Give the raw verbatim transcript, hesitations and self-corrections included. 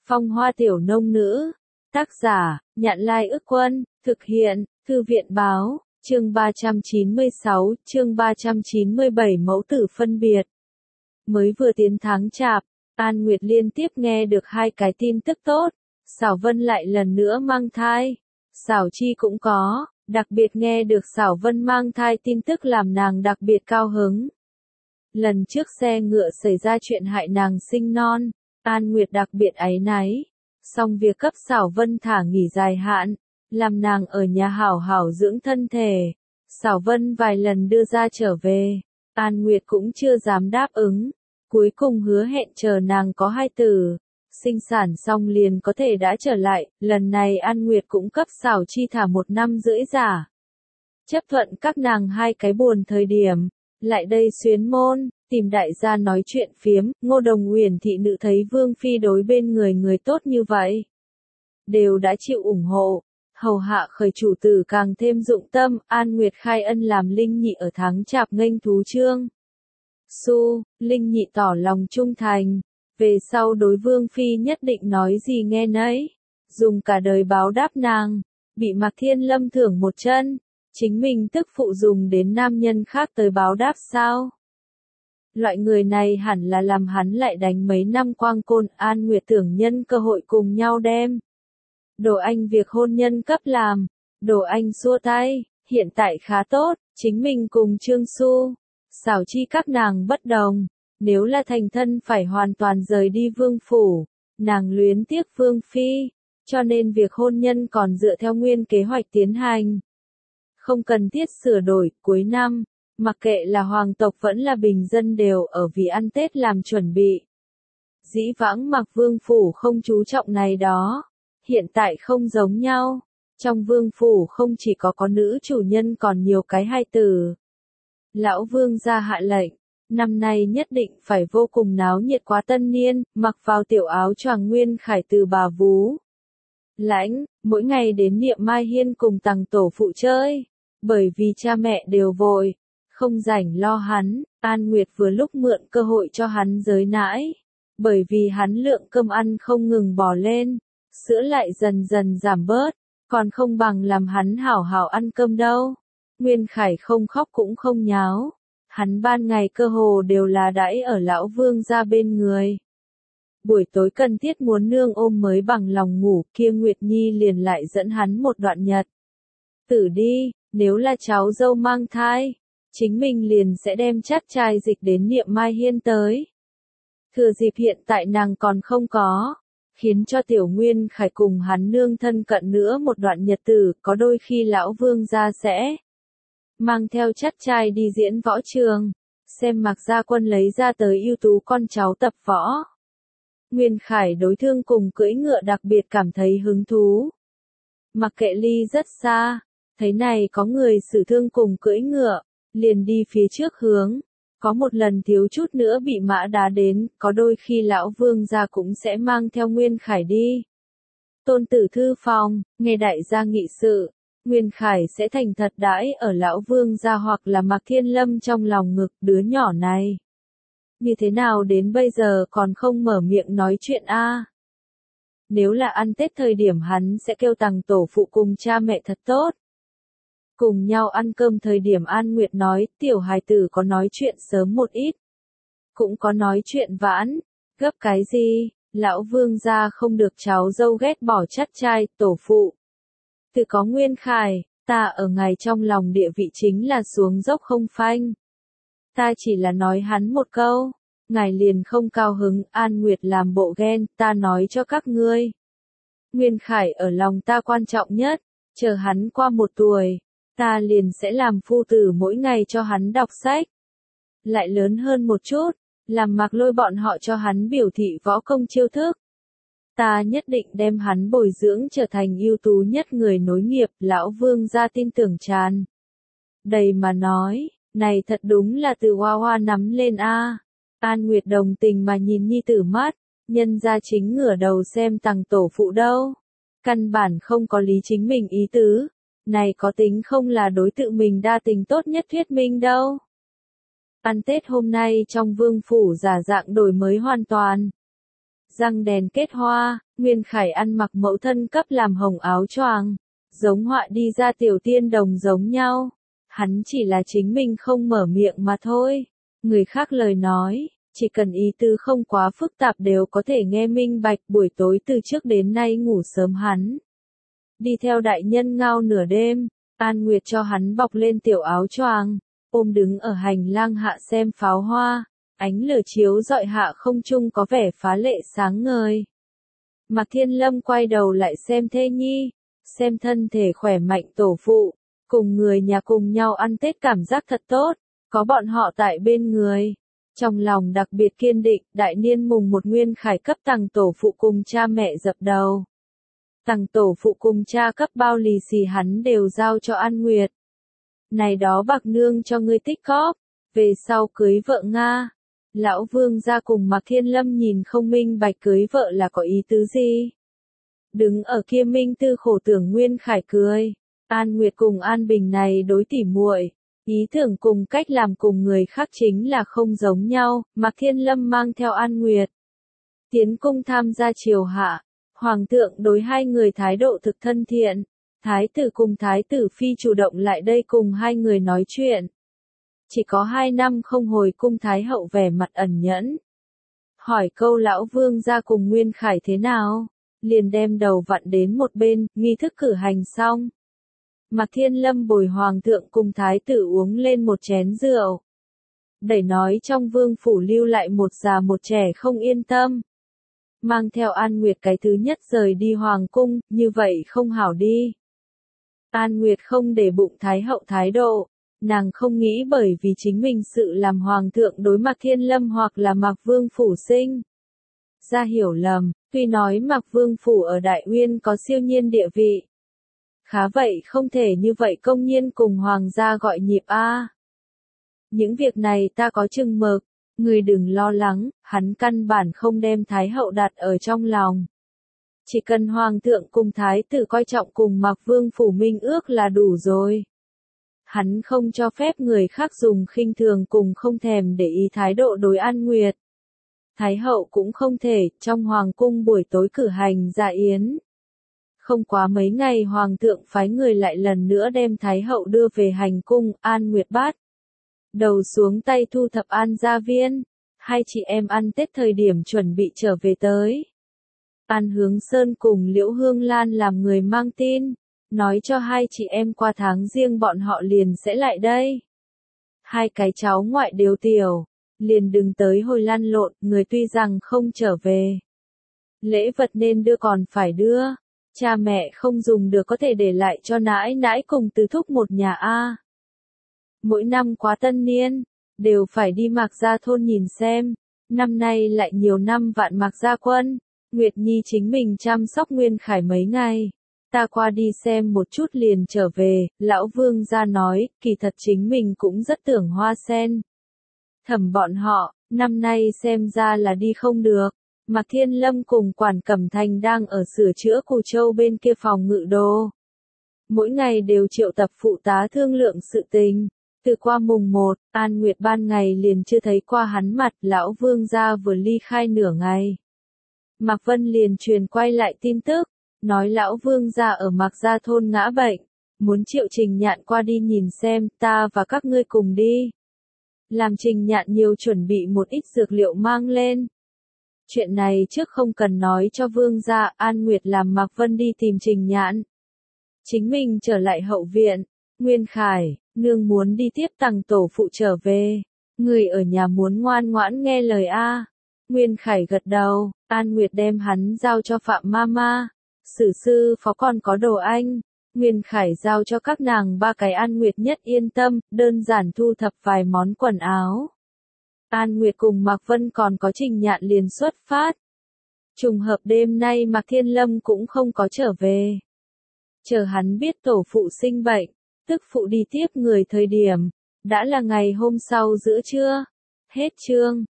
Phong hoa tiểu nông nữ. Tác giả, Nhạn Lai Ức Quân, thực hiện, Thư viện Báo, chương ba trăm chín mươi sáu, chương ba trăm chín mươi bảy mẫu tử phân biệt. Mới vừa tiến tháng Chạp, An Nguyệt liên tiếp nghe được hai cái tin tức tốt, Xảo Vân lại lần nữa mang thai. Xảo Chi cũng có, đặc biệt nghe được Xảo Vân mang thai tin tức làm nàng đặc biệt cao hứng. Lần trước xe ngựa xảy ra chuyện hại nàng sinh non, An Nguyệt đặc biệt áy náy. Song việc cấp Xảo Vân thả nghỉ dài hạn, làm nàng ở nhà hảo hảo dưỡng thân thể. Xảo Vân vài lần đưa ra trở về, An Nguyệt cũng chưa dám đáp ứng. Cuối cùng hứa hẹn chờ nàng có hai tử, sinh sản xong liền có thể đã trở lại. Lần này An Nguyệt cũng cấp Xảo Chi thả một năm rưỡi giả. Chấp thuận các nàng hai cái buồn thời điểm, lại đây xuyến môn, tìm đại gia nói chuyện phiếm. Ngô Đồng Uyển thị nữ thấy Vương Phi đối bên người người tốt như vậy, đều đã chịu ủng hộ, hầu hạ khởi chủ tử càng thêm dụng tâm. An Nguyệt khai ân làm Linh Nhị ở tháng Chạp nghênh thú trương Su, Linh Nhị tỏ lòng trung thành, về sau đối Vương Phi nhất định nói gì nghe nấy, dùng cả đời báo đáp nàng. Bị Mạc Thiên Lâm thưởng một chân, chính mình tức phụ dùng đến nam nhân khác tới báo đáp sao? Loại người này hẳn là làm hắn lại đánh mấy năm quang côn. An Nguyệt tưởng nhân cơ hội cùng nhau đem Đồ Anh việc hôn nhân cấp làm. Đồ Anh xua tay, hiện tại khá tốt, chính mình cùng Trương Su, Xảo Chi các nàng bất đồng. Nếu là thành thân phải hoàn toàn rời đi vương phủ, nàng luyến tiếc Vương Phi, cho nên việc hôn nhân còn dựa theo nguyên kế hoạch tiến hành. Không cần thiết sửa đổi. Cuối năm, mặc kệ là hoàng tộc vẫn là bình dân đều ở vì ăn Tết làm chuẩn bị. Dĩ vãng Mặc Vương phủ không chú trọng này đó, hiện tại không giống nhau. Trong vương phủ không chỉ có có nữ chủ nhân còn nhiều cái hai tử. Lão Vương ra hạ lệnh, năm nay nhất định phải vô cùng náo nhiệt quá tân niên, mặc vào tiểu áo choàng Nguyên Khải từ bà vú lãnh, mỗi ngày đến Niệm Mai Hiên cùng tằng tổ phụ chơi. Bởi vì cha mẹ đều vội, không rảnh lo hắn, An Nguyệt vừa lúc mượn cơ hội cho hắn giới nãi. Bởi vì hắn lượng cơm ăn không ngừng bò lên, sữa lại dần dần giảm bớt, còn không bằng làm hắn hảo hảo ăn cơm đâu. Nguyên Khải không khóc cũng không nháo, hắn ban ngày cơ hồ đều là đãi ở lão Vương gia bên người. Buổi tối cần thiết muốn nương ôm mới bằng lòng ngủ, kia Nguyệt Nhi liền lại dẫn hắn một đoạn nhật tử đi. Nếu là cháu dâu mang thai, chính mình liền sẽ đem chắt trai dịch đến Niệm Mai Hiên tới. Thừa dịp hiện tại nàng còn không có, khiến cho Tiểu Nguyên Khải cùng hắn nương thân cận nữa một đoạn nhật tử. Có đôi khi lão Vương gia sẽ mang theo chắt trai đi diễn võ trường, xem Mạc Gia Quân lấy ra tới ưu tú con cháu tập võ. Nguyên Khải đối thương cùng cưỡi ngựa đặc biệt cảm thấy hứng thú. Mặc kệ ly rất xa, thấy này có người sử thương cùng cưỡi ngựa, liền đi phía trước hướng. Có một lần thiếu chút nữa bị mã đá đến, có đôi khi lão Vương gia cũng sẽ mang theo Nguyên Khải đi. Tôn tử thư phòng, nghe đại gia nghị sự, Nguyên Khải sẽ thành thật đãi ở lão Vương gia hoặc là Mạc Thiên Lâm trong lòng ngực. Đứa nhỏ này như thế nào đến bây giờ còn không mở miệng nói chuyện a? À? Nếu là ăn Tết thời điểm hắn sẽ kêu tằng tổ phụ cùng cha mẹ thật tốt. Cùng nhau ăn cơm thời điểm An Nguyệt nói, tiểu hài tử có nói chuyện sớm một ít, cũng có nói chuyện vãn. Gấp cái gì, lão Vương gia không được cháu dâu ghét bỏ chắt trai. Tổ phụ, từ có Nguyên Khải, ta ở ngài trong lòng địa vị chính là xuống dốc không phanh. Ta chỉ là nói hắn một câu, ngài liền không cao hứng. An Nguyệt làm bộ ghen, ta nói cho các ngươi, Nguyên Khải ở lòng ta quan trọng nhất, chờ hắn qua một tuổi, ta liền sẽ làm phu tử mỗi ngày cho hắn đọc sách. Lại lớn hơn một chút, làm Mạc Lôi bọn họ cho hắn biểu thị võ công chiêu thức. Ta nhất định đem hắn bồi dưỡng trở thành ưu tú nhất người nối nghiệp. Lão Vương gia tin tưởng tràn đầy mà nói, này thật đúng là từ hoa hoa nắm lên a. À. An Nguyệt đồng tình mà nhìn nhi tử mắt, nhân gia chính ngửa đầu xem tằng tổ phụ đâu. Căn bản không có lý chính mình ý tứ, này có tính không là đối tự mình đa tình tốt nhất thuyết minh đâu. Ăn Tết hôm nay trong vương phủ giả dạng đổi mới hoàn toàn. răng đèn kết hoa, Nguyên Khải ăn mặc mẫu thân cấp làm hồng áo choàng, giống họa đi ra tiểu tiên đồng giống nhau. Hắn chỉ là chính mình không mở miệng mà thôi. Người khác lời nói, chỉ cần ý tứ không quá phức tạp đều có thể nghe minh bạch. Buổi tối từ trước đến nay ngủ sớm hắn. Đi theo đại nhân ngao nửa đêm, An Nguyệt cho hắn bọc lên tiểu áo choàng, ôm đứng ở hành lang hạ xem pháo hoa, ánh lửa chiếu rọi hạ không trung có vẻ phá lệ sáng ngời. Mạc Thiên Lâm quay đầu lại xem thê nhi, xem thân thể khỏe mạnh tổ phụ, cùng người nhà cùng nhau ăn Tết cảm giác thật tốt, có bọn họ tại bên người. Trong lòng đặc biệt kiên định, đại niên mùng một Nguyên Khải cấp tằng tổ phụ cùng cha mẹ dập đầu. Tằng tổ phụ cùng cha cấp bao lì xì hắn đều giao cho An Nguyệt. Này đó bạc nương cho ngươi tích cóp, về sau cưới vợ Nga. Lão Vương gia cùng Mạc Thiên Lâm nhìn không minh bạch cưới vợ là có ý tứ gì. Đứng ở kia Minh Tư khổ tưởng Nguyên Khải cười. An Nguyệt cùng An Bình này đối tỉ muội, ý tưởng cùng cách làm cùng người khác chính là không giống nhau. Mạc Thiên Lâm mang theo An Nguyệt tiến cung tham gia triều hạ. Hoàng thượng đối hai người thái độ thực thân thiện. Thái tử cùng thái tử phi chủ động lại đây cùng hai người nói chuyện. Chỉ có hai năm không hồi cung thái hậu vẻ mặt ẩn nhẫn. Hỏi câu lão Vương gia cùng Nguyên Khải thế nào? Liền đem đầu vặn đến một bên, nghi thức cử hành xong. Mạc Thiên Lâm bồi hoàng thượng cùng thái tử uống lên một chén rượu. Đẩy nói trong vương phủ lưu lại một già một trẻ không yên tâm. Mang theo An Nguyệt cái thứ nhất rời đi hoàng cung, như vậy không hảo đi. An Nguyệt không để bụng thái hậu thái độ. Nàng không nghĩ bởi vì chính mình sự làm hoàng thượng đối Mạc Thiên Lâm hoặc là Mạc Vương Phủ sinh ra hiểu lầm. Tuy nói Mạc Vương Phủ ở Đại Uyên có siêu nhiên địa vị. Khá vậy không thể như vậy công nhiên cùng hoàng gia gọi nhịp a. Những việc này ta có chừng mực, người đừng lo lắng, hắn căn bản không đem thái hậu đặt ở trong lòng. Chỉ cần hoàng thượng cùng thái tử coi trọng cùng Mạc Vương Phủ minh ước là đủ rồi. Hắn không cho phép người khác dùng khinh thường cùng không thèm để ý thái độ đối An Nguyệt. Thái hậu cũng không thể, trong hoàng cung buổi tối cử hành dạ yến. Không quá mấy ngày hoàng thượng phái người lại lần nữa đem thái hậu đưa về hành cung. An Nguyệt bắt đầu xuống tay thu thập An gia viên. Hai chị em ăn Tết thời điểm chuẩn bị trở về tới. An Hướng Sơn cùng Liễu Hương Lan làm người mang tin. Nói cho hai chị em qua tháng riêng bọn họ liền sẽ lại đây. Hai cái cháu ngoại đều tiểu, liền đừng tới hồi lăn lộn, người tuy rằng không trở về. Lễ vật nên đưa còn phải đưa, cha mẹ không dùng được có thể để lại cho nãi nãi cùng tứ thúc một nhà a. Mỗi năm quá tân niên, đều phải đi Mạc Gia thôn nhìn xem, năm nay lại nhiều năm vạn Mạc Gia quân, Nguyệt Nhi chính mình chăm sóc Nguyên Khải mấy ngày. Ta qua đi xem một chút liền trở về, lão Vương gia nói, kỳ thật chính mình cũng rất tưởng hoa sen. Thẩm bọn họ, năm nay xem ra là đi không được. Mạc Thiên Lâm cùng Quản Cẩm Thành đang ở sửa chữa Cù Châu bên kia phòng ngự đồ. Mỗi ngày đều triệu tập phụ tá thương lượng sự tình. Từ qua mùng một, An Nguyệt ban ngày liền chưa thấy qua hắn mặt, lão Vương gia vừa ly khai nửa ngày. Mạc Vân liền truyền quay lại tin tức. Nói lão Vương gia ở Mạc Gia thôn ngã bệnh, muốn Triệu Trình Nhạn qua đi nhìn xem, ta và các ngươi cùng đi. Làm Trình Nhạn nhiều chuẩn bị một ít dược liệu mang lên. Chuyện này trước không cần nói cho Vương gia, An Nguyệt làm Mạc Vân đi tìm Trình Nhạn. Chính mình trở lại hậu viện, Nguyên Khải, nương muốn đi tiếp tằng tổ phụ trở về. Người ở nhà muốn ngoan ngoãn nghe lời a. Nguyên Khải gật đầu, An Nguyệt đem hắn giao cho Phạm Mama. Sử sư phó còn có Đồ Anh, Nguyên Khải giao cho các nàng ba cái An Nguyệt nhất yên tâm, đơn giản thu thập vài món quần áo. An Nguyệt cùng Mạc Vân còn có Trình Nhạn liền xuất phát. Trùng hợp đêm nay Mạc Thiên Lâm cũng không có trở về. Chờ hắn biết tổ phụ sinh bệnh, tức phụ đi tiếp người thời điểm, đã là ngày hôm sau giữa trưa. Hết chương.